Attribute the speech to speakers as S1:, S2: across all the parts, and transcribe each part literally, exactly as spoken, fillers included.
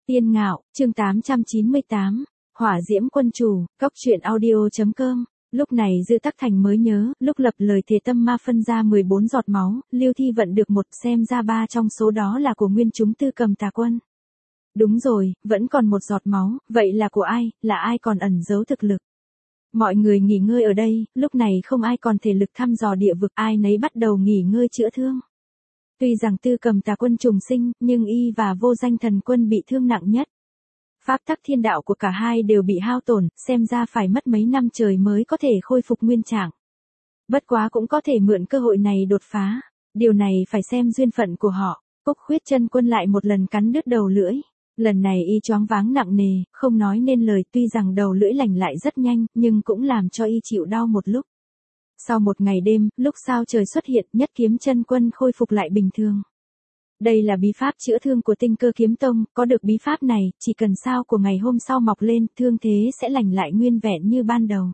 S1: Tiên Ngạo, chương tám trăm chín mươi tám, Hỏa Diễm Quân Chủ, Cốc truyện audio.com. Lúc này Dư Tắc Thành mới nhớ, lúc lập lời thề tâm ma phân ra mười bốn giọt máu, Liêu Thi vận được một, xem ra ba trong số đó là của nguyên chúng Tư Cầm Tà Quân. Đúng rồi, vẫn còn một giọt máu, vậy là của ai, là ai còn ẩn giấu thực lực. Mọi người nghỉ ngơi ở đây, lúc này không ai còn thể lực thăm dò địa vực, ai nấy bắt đầu nghỉ ngơi chữa thương. Tuy rằng Tư Cầm Tà Quân trùng sinh, nhưng y và Vô Danh Thần Quân bị thương nặng nhất. Pháp tắc thiên đạo của cả hai đều bị hao tổn, xem ra phải mất mấy năm trời mới có thể khôi phục nguyên trạng. Bất quá cũng có thể mượn cơ hội này đột phá, điều này phải xem duyên phận của họ. Cúc Khuyết Chân Quân lại một lần cắn đứt đầu lưỡi. Lần này y choáng váng nặng nề, không nói nên lời, tuy rằng đầu lưỡi lành lại rất nhanh, nhưng cũng làm cho y chịu đau một lúc. Sau một ngày đêm, lúc sao trời xuất hiện, Nhất Kiếm Chân Quân khôi phục lại bình thường. Đây là bí pháp chữa thương của Tinh Cơ Kiếm Tông, có được bí pháp này, chỉ cần sao của ngày hôm sau mọc lên, thương thế sẽ lành lại nguyên vẹn như ban đầu.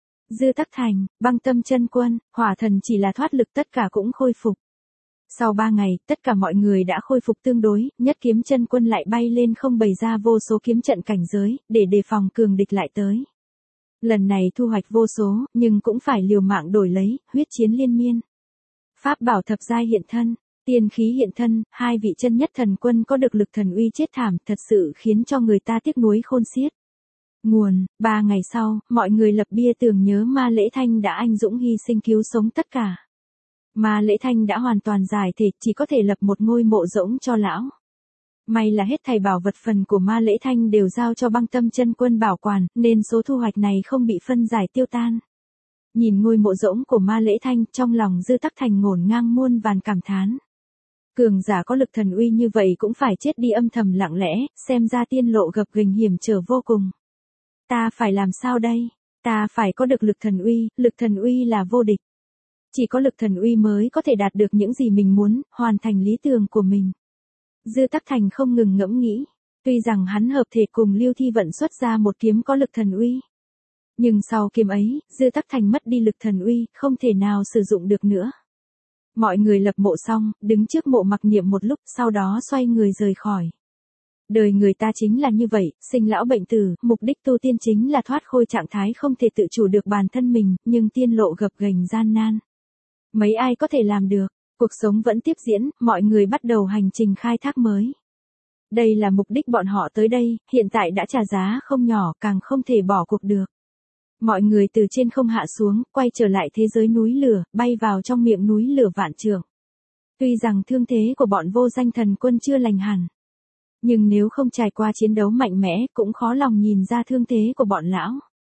S1: Dư Tắc Thành, Băng Tâm Chân Quân, Hỏa Thần chỉ là thoát lực tất cả cũng khôi phục. Sau ba ngày, tất cả mọi người đã khôi phục tương đối, Nhất Kiếm Chân Quân lại bay lên không bày ra vô số kiếm trận cảnh giới, để đề phòng cường địch lại tới. Lần này thu hoạch vô số, nhưng cũng phải liều mạng đổi lấy, huyết chiến liên miên. Pháp bảo thập giai hiện thân, tiên khí hiện thân, hai vị chân nhất thần quân có được lực thần uy chết thảm, thật sự khiến cho người ta tiếc nuối khôn xiết. Nguồn, ba ngày sau, mọi người lập bia tưởng nhớ Ma Lễ Thanh đã anh dũng hy sinh cứu sống tất cả. Ma Lễ Thanh đã hoàn toàn giải thể, chỉ có thể lập một ngôi mộ rỗng cho lão. May là hết thảy bảo vật phần của Ma Lễ Thanh đều giao cho Băng Tâm Chân Quân bảo quản, nên số thu hoạch này không bị phân giải tiêu tan. Nhìn ngôi mộ rỗng của Ma Lễ Thanh, trong lòng Dư Tắc Thành ngổn ngang muôn vàn cảm thán. Cường giả có lực thần uy như vậy cũng phải chết đi âm thầm lặng lẽ, xem ra tiên lộ gập ghềnh hiểm trở vô cùng. Ta phải làm sao đây? Ta phải có được lực thần uy, lực thần uy là vô địch. Chỉ có lực thần uy mới có thể đạt được những gì mình muốn, hoàn thành lý tưởng của mình. Dư Tắc Thành không ngừng ngẫm nghĩ, tuy rằng hắn hợp thể cùng Liêu Thi vận xuất ra một kiếm có lực thần uy. Nhưng sau kiếm ấy, Dư Tắc Thành mất đi lực thần uy, không thể nào sử dụng được nữa. Mọi người lập mộ xong, đứng trước mộ mặc niệm một lúc, sau đó xoay người rời khỏi. Đời người ta chính là như vậy, sinh lão bệnh tử, mục đích tu tiên chính là thoát khỏi trạng thái không thể tự chủ được bản thân mình, nhưng tiên lộ gập ghềnh gian nan. Mấy ai có thể làm được, cuộc sống vẫn tiếp diễn, mọi người bắt đầu hành trình khai thác mới. Đây là mục đích bọn họ tới đây, hiện tại đã trả giá không nhỏ, càng không thể bỏ cuộc được. Mọi người từ trên không hạ xuống, quay trở lại thế giới núi lửa, bay vào trong miệng núi lửa vạn trượng. Tuy rằng thương thế của bọn Vô Danh Thần Quân chưa lành hẳn, nhưng nếu không trải qua chiến đấu mạnh mẽ, cũng khó lòng nhìn ra thương thế của bọn lão.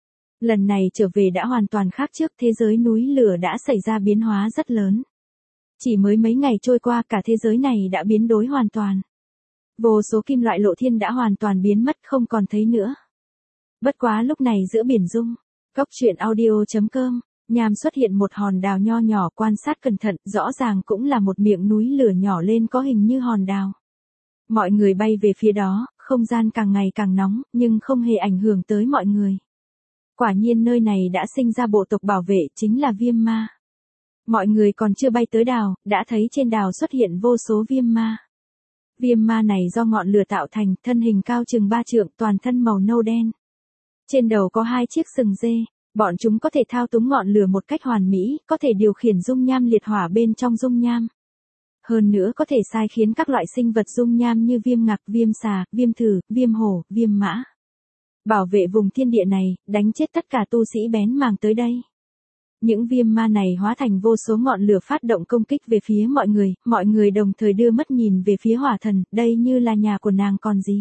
S1: Lần này trở về đã hoàn toàn khác trước, thế giới núi lửa đã xảy ra biến hóa rất lớn. Chỉ mới mấy ngày trôi qua, cả thế giới này đã biến đổi hoàn toàn. Vô số kim loại lộ thiên đã hoàn toàn biến mất, không còn thấy nữa. Bất quá lúc này giữa biển dung, Cốc truyện audio.com, nhàm xuất hiện một hòn đào nho nhỏ, quan sát cẩn thận, rõ ràng cũng là một miệng núi lửa nhỏ lên có hình như hòn đào. Mọi người bay về phía đó, không gian càng ngày càng nóng, nhưng không hề ảnh hưởng tới mọi người. Quả nhiên nơi này đã sinh ra bộ tộc bảo vệ, chính là viêm ma. Mọi người còn chưa bay tới đào, đã thấy trên đào xuất hiện vô số viêm ma. Viêm ma này do ngọn lửa tạo thành, thân hình cao chừng ba trượng, toàn thân màu nâu đen. Trên đầu có hai chiếc sừng dê, bọn chúng có thể thao túng ngọn lửa một cách hoàn mỹ, có thể điều khiển dung nham liệt hỏa bên trong dung nham. Hơn nữa có thể sai khiến các loại sinh vật dung nham như viêm ngạc, viêm xà, viêm thử, viêm hổ, viêm mã. Bảo vệ vùng thiên địa này, đánh chết tất cả tu sĩ bén màng tới đây. Những viêm ma này hóa thành vô số ngọn lửa phát động công kích về phía mọi người, mọi người đồng thời đưa mắt nhìn về phía Hỏa Thần, đây như là nhà của nàng còn gì.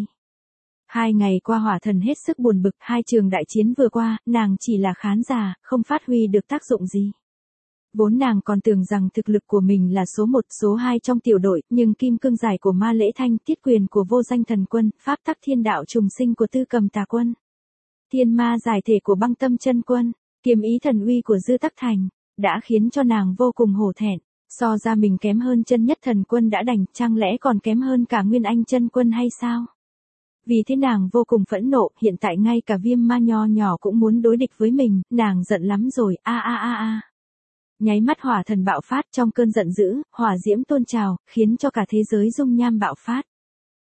S1: Hai ngày qua Hỏa Thần hết sức buồn bực, hai trường đại chiến vừa qua, nàng chỉ là khán giả, không phát huy được tác dụng gì. Vốn nàng còn tưởng rằng thực lực của mình là số một, số hai trong tiểu đội, nhưng kim cương giải của Ma Lễ Thanh, thiết quyền của Vô Danh Thần Quân, pháp tắc thiên đạo trùng sinh của Tư Cầm Tà Quân, thiên ma giải thể của Băng Tâm Chân Quân, kiếm ý thần uy của Dư Tắc Thành, đã khiến cho nàng vô cùng hổ thẹn. So ra mình kém hơn chân nhất thần quân đã đành, chẳng lẽ còn kém hơn cả Nguyên Anh Chân Quân hay sao? Vì thế nàng vô cùng phẫn nộ, hiện tại ngay cả viêm ma nho nhỏ cũng muốn đối địch với mình, nàng giận lắm rồi, a a a a. Nháy mắt Hỏa Thần bạo phát, trong cơn giận dữ, hỏa diễm tôn trào, khiến cho cả thế giới dung nham bạo phát.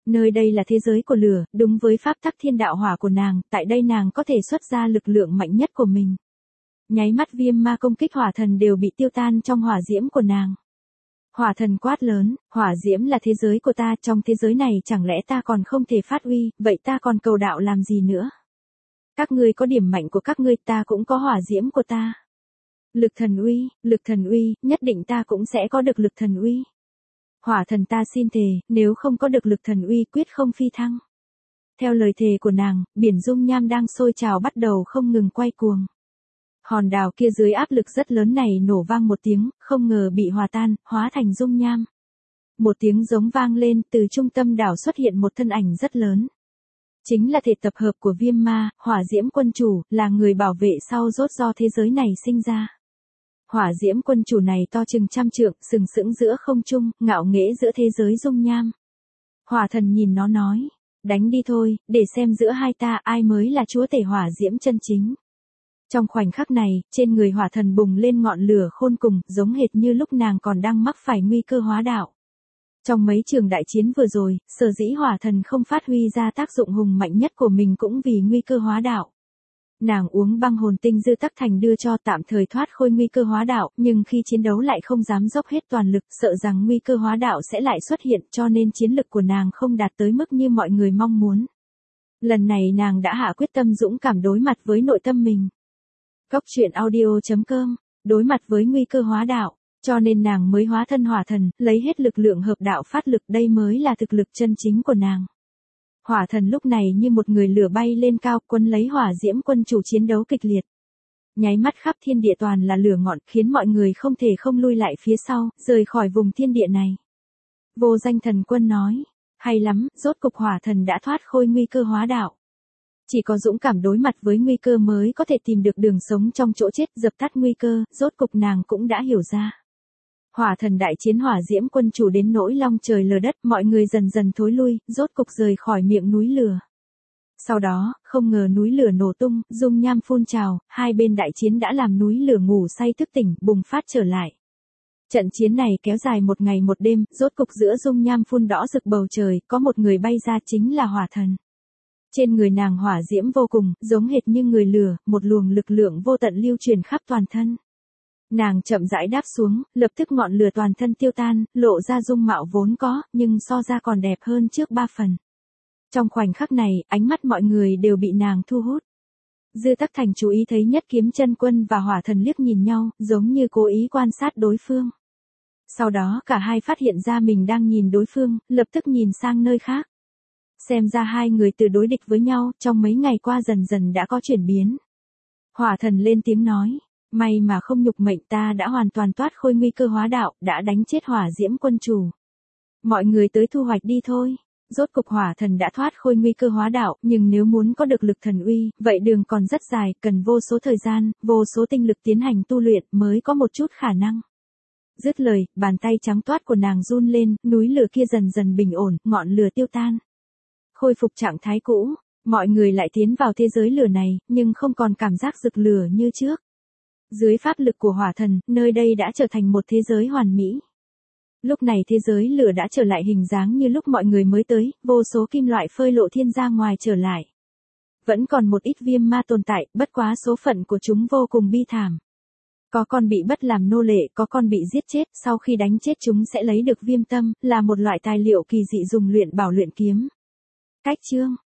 S1: Nơi đây là thế giới của lửa, đúng với pháp tắc thiên đạo hỏa của nàng, tại đây nàng có thể xuất ra lực lượng mạnh nhất của mình. Nháy mắt viêm ma công kích hỏa thần đều bị tiêu tan trong hỏa diễm của nàng. Hỏa thần quát lớn, hỏa diễm là thế giới của ta, trong thế giới này chẳng lẽ ta còn không thể phát uy, vậy ta còn cầu đạo làm gì nữa? Các ngươi có điểm mạnh của các ngươi, ta cũng có hỏa diễm của ta. Lực thần uy, lực thần uy, nhất định ta cũng sẽ có được lực thần uy. Hỏa thần ta xin thề, nếu không có được lực thần uy quyết không phi thăng. Theo lời thề của nàng, biển dung nham đang sôi trào bắt đầu không ngừng quay cuồng. Hòn đảo kia dưới áp lực rất lớn này nổ vang một tiếng, không ngờ bị hòa tan, hóa thành dung nham. Một tiếng giống vang lên, từ trung tâm đảo xuất hiện một thân ảnh rất lớn. Chính là thể tập hợp của viêm ma, hỏa diễm quân chủ, là người bảo vệ sau rốt do thế giới này sinh ra. Hỏa diễm quân chủ này to chừng trăm trượng, sừng sững giữa không trung, ngạo nghễ giữa thế giới dung nham. Hỏa thần nhìn nó nói, đánh đi thôi, để xem giữa hai ta ai mới là chúa tể hỏa diễm chân chính. Trong khoảnh khắc này, trên người hỏa thần bùng lên ngọn lửa khôn cùng, giống hệt như lúc nàng còn đang mắc phải nguy cơ hóa đạo. Trong mấy trường đại chiến vừa rồi, sở dĩ hỏa thần không phát huy ra tác dụng hùng mạnh nhất của mình cũng vì nguy cơ hóa đạo. Nàng uống băng hồn tinh dư tắc thành đưa cho tạm thời thoát khôi nguy cơ hóa đạo, nhưng khi chiến đấu lại không dám dốc hết toàn lực, sợ rằng nguy cơ hóa đạo sẽ lại xuất hiện, cho nên chiến lực của nàng không đạt tới mức như mọi người mong muốn. Lần này nàng đã hạ quyết tâm dũng cảm đối mặt với nội tâm mình. Cốc truyện audio chấm com, đối mặt với nguy cơ hóa đạo, cho nên nàng mới hóa thân hỏa thần, lấy hết lực lượng hợp đạo phát lực, đây mới là thực lực chân chính của nàng. Hỏa thần lúc này như một người lửa bay lên cao, quân lấy hỏa diễm quân chủ chiến đấu kịch liệt. Nháy mắt khắp thiên địa toàn là lửa ngọn, khiến mọi người không thể không lui lại phía sau, rời khỏi vùng thiên địa này. Vô danh thần quân nói, hay lắm, rốt cục hỏa thần đã thoát khôi nguy cơ hóa đạo. Chỉ có dũng cảm đối mặt với nguy cơ mới có thể tìm được đường sống trong chỗ chết, dập tắt nguy cơ, rốt cục nàng cũng đã hiểu ra. Hỏa thần đại chiến hỏa diễm quân chủ đến nỗi long trời lở đất, mọi người dần dần thối lui, rốt cục rời khỏi miệng núi lửa. Sau đó, không ngờ núi lửa nổ tung, dung nham phun trào, hai bên đại chiến đã làm núi lửa ngủ say thức tỉnh, bùng phát trở lại. Trận chiến này kéo dài một ngày một đêm, rốt cục giữa dung nham phun đỏ rực bầu trời, có một người bay ra chính là hỏa thần. Trên người nàng hỏa diễm vô cùng, giống hệt như người lửa, một luồng lực lượng vô tận lưu truyền khắp toàn thân. Nàng chậm rãi đáp xuống, lập tức ngọn lửa toàn thân tiêu tan, lộ ra dung mạo vốn có, nhưng so ra còn đẹp hơn trước ba phần. Trong khoảnh khắc này, ánh mắt mọi người đều bị nàng thu hút. Dư Tắc Thành chú ý thấy Nhất Kiếm Chân Quân và hỏa thần liếc nhìn nhau, giống như cố ý quan sát đối phương. Sau đó cả hai phát hiện ra mình đang nhìn đối phương, lập tức nhìn sang nơi khác. Xem ra hai người từ đối địch với nhau, trong mấy ngày qua dần dần đã có chuyển biến. Hỏa thần lên tiếng nói, may mà không nhục mệnh, ta đã hoàn toàn thoát khôi nguy cơ hóa đạo, đã đánh chết hỏa diễm quân chủ. Mọi người tới thu hoạch đi thôi. Rốt cục hỏa thần đã thoát khôi nguy cơ hóa đạo, nhưng nếu muốn có được lực thần uy, vậy đường còn rất dài, cần vô số thời gian, vô số tinh lực tiến hành tu luyện mới có một chút khả năng. Dứt lời, bàn tay trắng toát của nàng run lên, núi lửa kia dần dần bình ổn, ngọn lửa tiêu tan. Khôi phục trạng thái cũ, mọi người lại tiến vào thế giới lửa này, nhưng không còn cảm giác rực lửa như trước. Dưới pháp lực của hỏa thần, nơi đây đã trở thành một thế giới hoàn mỹ. Lúc này thế giới lửa đã trở lại hình dáng như lúc mọi người mới tới, vô số kim loại phơi lộ thiên ra ngoài trở lại. Vẫn còn một ít viêm ma tồn tại, bất quá số phận của chúng vô cùng bi thảm. Có con bị bắt làm nô lệ, có con bị giết chết, sau khi đánh chết chúng sẽ lấy được viêm tâm, là một loại tài liệu kỳ dị dùng luyện bảo luyện kiếm. Cách chương